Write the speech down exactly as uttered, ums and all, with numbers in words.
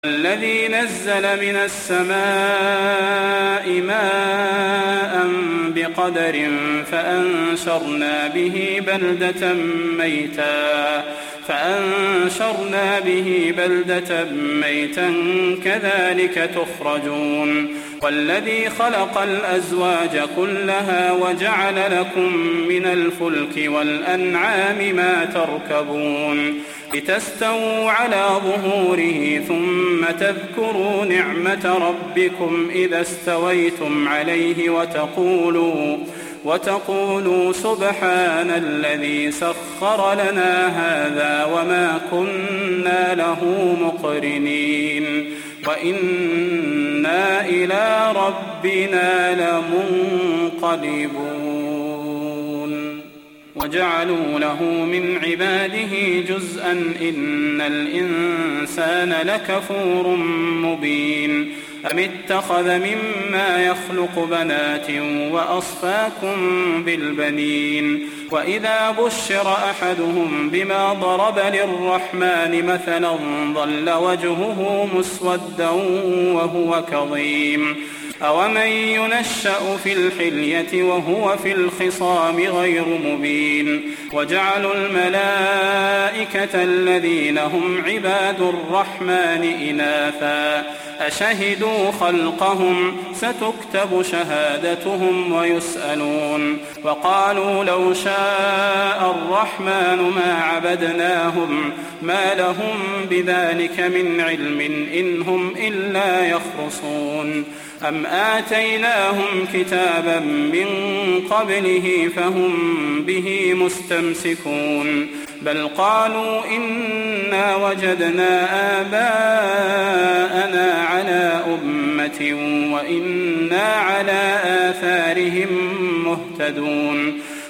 الذي نزل من السماء ماء بقدر فأنشرنا به بلدة ميتا فأنشرنا به بلدة ميتا كذلك تخرجون والذي خلق الأزواج كلها وجعل لكم من الفلك والأنعام ما تركبون لتستووا على ظهوره ثم تذكروا نعمة ربكم إذا استويتم عليه وتقولوا وتقولوا سبحان الذي سخر لنا هذا وما كنا له مقرنين وإنا إلى ربنا لمنقلبون وجعلوا له من عباده جزءا إن الإنسان لكفور مبين أم اتخذ مما يخلق بنات وأصفاكم بالبنين وإذا بشر أحدهم بما ضرب للرحمن مثلا ظل وجهه مسودا وهو كظيم أومن ينشأ في الحلية وهو في الخصام غير مبين وجعلوا الملائكة الذين هم عباد الرحمن إناثا أشهدوا خلقهم ستكتب شهادتهم ويسألون وقالوا لو شاء الرحمن ما عبدناهم ما لهم بذلك من علم إن هم إلا يخرصون أم آتيناهم كتابا من قبله فهم به مستمسكون بل قالوا إنا وجدنا آباءنا على أمة وإنا على آثارهم مهتدون